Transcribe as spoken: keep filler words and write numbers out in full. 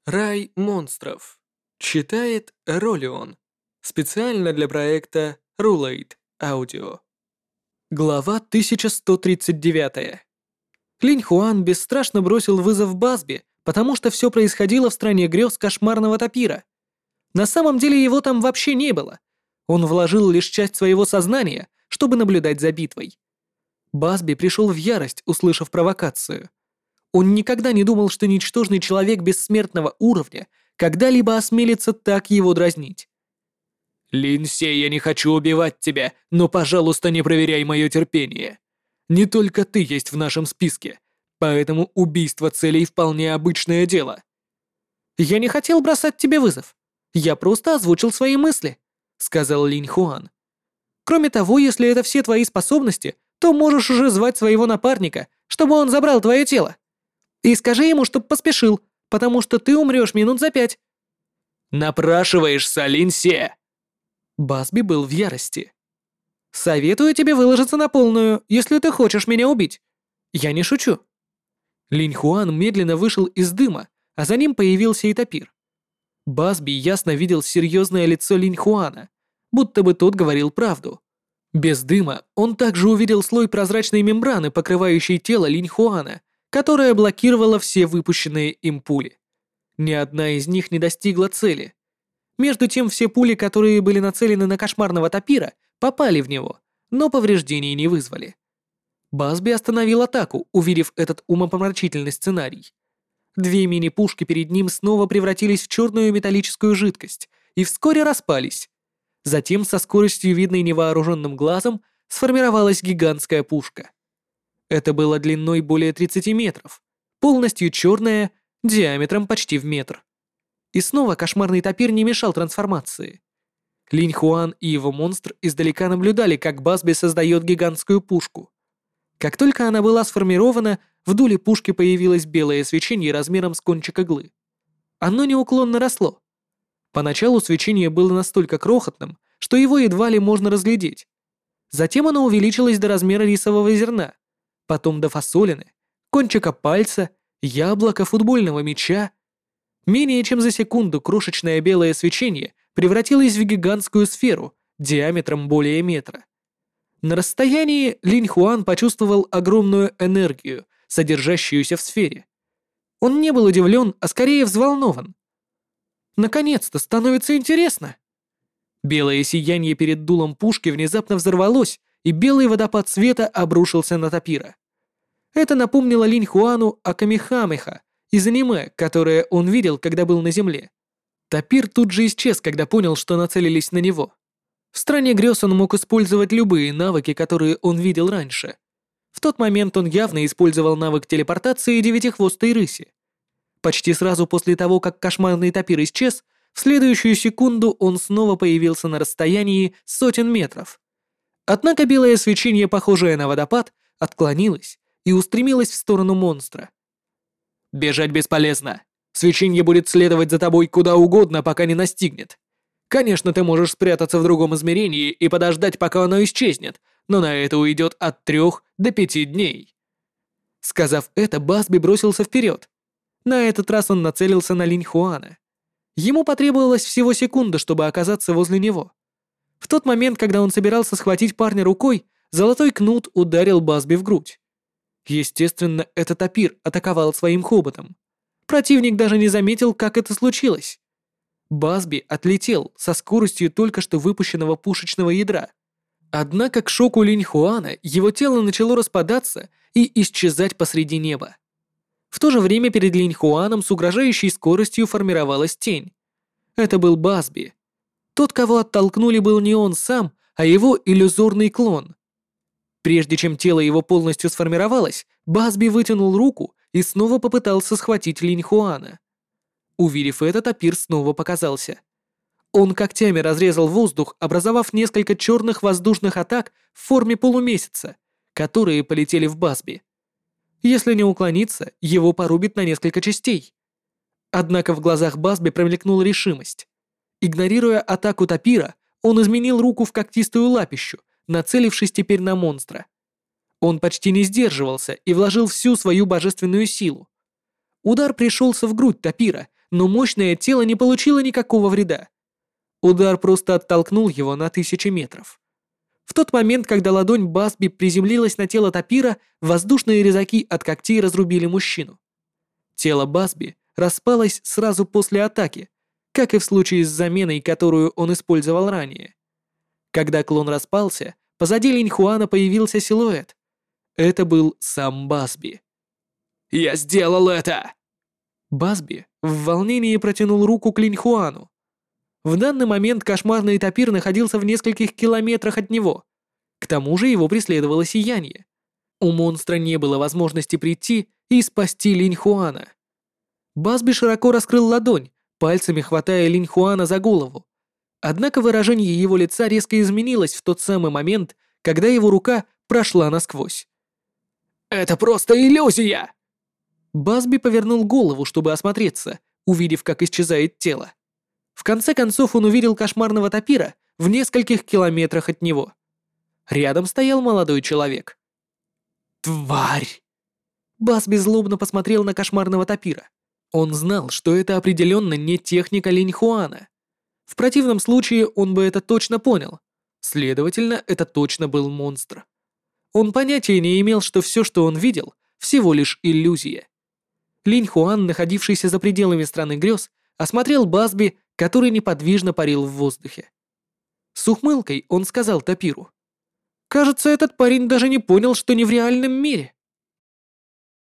Рай монстров. Читает Ролион. Специально для проекта Rulate Audio. Глава тысяча сто тридцать девять. Линь Хуан бесстрашно бросил вызов Базби, потому что все происходило в стране грез кошмарного тапира. На самом деле его там вообще не было. Он вложил лишь часть своего сознания, чтобы наблюдать за битвой. Базби пришел в ярость, услышав провокацию. Он никогда не думал, что ничтожный человек бессмертного уровня когда-либо осмелится так его дразнить. «Линси, я не хочу убивать тебя, но, пожалуйста, не проверяй мое терпение. Не только ты есть в нашем списке, поэтому убийство целей вполне обычное дело». «Я не хотел бросать тебе вызов. Я просто озвучил свои мысли», — сказал Линь Хуан. «Кроме того, если это все твои способности, то можешь уже звать своего напарника, чтобы он забрал твое тело. И скажи ему, чтоб поспешил, потому что ты умрешь минут за пять». «Напрашиваешься, Линсе!» Басби был в ярости. «Советую тебе выложиться на полную, если ты хочешь меня убить. Я не шучу». Линь Хуан медленно вышел из дыма, а за ним появился и тапир. Басби ясно видел серьезное лицо Линь Хуана, будто бы тот говорил правду. Без дыма он также увидел слой прозрачной мембраны, покрывающей тело Линь Хуана, которая блокировала все выпущенные им пули. Ни одна из них не достигла цели. Между тем, все пули, которые были нацелены на кошмарного тапира, попали в него, но повреждений не вызвали. Басби остановил атаку, увидев этот умопомрачительный сценарий. Две мини-пушки перед ним снова превратились в черную металлическую жидкость и вскоре распались. Затем, со скоростью, видной невооруженным глазом, сформировалась гигантская пушка. Это было длиной более тридцати метров, полностью черная, диаметром почти в метр. И снова кошмарный тапир не мешал трансформации. Линь Хуан и его монстр издалека наблюдали, как Басби создает гигантскую пушку. Как только она была сформирована, в дуле пушки появилось белое свечение размером с кончик иглы. Оно неуклонно росло. Поначалу свечение было настолько крохотным, что его едва ли можно разглядеть. Затем оно увеличилось до размера рисового зерна, потом до фасолины, кончика пальца, яблока, футбольного мяча. Менее чем за секунду крошечное белое свечение превратилось в гигантскую сферу диаметром более метра. На расстоянии Линь Хуан почувствовал огромную энергию, содержащуюся в сфере. Он не был удивлен, а скорее взволнован. Наконец-то становится интересно. Белое сияние перед дулом пушки внезапно взорвалось, и белый водопад света обрушился на тапира. Это напомнило Линь Хуану о Камехамеха из аниме, которое он видел, когда был на земле. Тапир тут же исчез, когда понял, что нацелились на него. В стране грез он мог использовать любые навыки, которые он видел раньше. В тот момент он явно использовал навык телепортации девятихвостой рыси. Почти сразу после того, как кошмарный тапир исчез, в следующую секунду он снова появился на расстоянии сотен метров. Однако белое свечение, похожее на водопад, отклонилось и устремилось в сторону монстра. «Бежать бесполезно. Свечение будет следовать за тобой куда угодно, пока не настигнет. Конечно, ты можешь спрятаться в другом измерении и подождать, пока оно исчезнет, но на это уйдет от трех до пяти дней». Сказав это, Басби бросился вперед. На этот раз он нацелился на Линь Хуана. Ему потребовалось всего секунда, чтобы оказаться возле него. В тот момент, когда он собирался схватить парня рукой, золотой кнут ударил Басби в грудь. Естественно, этот тапир атаковал своим хоботом. Противник даже не заметил, как это случилось. Басби отлетел со скоростью только что выпущенного пушечного ядра. Однако к шоку Линь Хуана его тело начало распадаться и исчезать посреди неба. В то же время перед Линь Хуаном с угрожающей скоростью формировалась тень. Это был Басби. Тот, кого оттолкнули, был не он сам, а его иллюзорный клон. Прежде чем тело его полностью сформировалось, Басби вытянул руку и снова попытался схватить Линь Хуана. Увидев это, тапир снова показался. Он когтями разрезал воздух, образовав несколько черных воздушных атак в форме полумесяца, которые полетели в Басби. Если не уклониться, его порубит на несколько частей. Однако в глазах Басби промелькнула решимость. Игнорируя атаку тапира, он изменил руку в когтистую лапищу, нацелившись теперь на монстра. Он почти не сдерживался и вложил всю свою божественную силу. Удар пришелся в грудь тапира, но мощное тело не получило никакого вреда. Удар просто оттолкнул его на тысячи метров. В тот момент, когда ладонь Басби приземлилась на тело Тапира, воздушные резаки от когтей разрубили мужчину. Тело Басби распалось сразу после атаки, как и в случае с заменой, которую он использовал ранее. Когда клон распался, позади Линьхуана появился силуэт. Это был сам Басби. «Я сделал это!» Басби в волнении протянул руку к Линьхуану. В данный момент кошмарный Тапир находился в нескольких километрах от него. К тому же его преследовало сияние. У монстра не было возможности прийти и спасти Линьхуана. Басби широко раскрыл ладонь, пальцами хватая Линьхуана за голову. Однако выражение его лица резко изменилось в тот самый момент, когда его рука прошла насквозь. «Это просто иллюзия!» Басби повернул голову, чтобы осмотреться, увидев, как исчезает тело. В конце концов он увидел кошмарного Тапира в нескольких километрах от него. Рядом стоял молодой человек. «Тварь!» Басби злобно посмотрел на кошмарного Тапира. Он знал, что это определенно не техника Линьхуана. В противном случае он бы это точно понял. Следовательно, это точно был монстр. Он понятия не имел, что все, что он видел, всего лишь иллюзия. Линьхуан, находившийся за пределами страны грез, осмотрел Басби, который неподвижно парил в воздухе. С ухмылкой он сказал Тапиру: «Кажется, этот парень даже не понял, что не в реальном мире».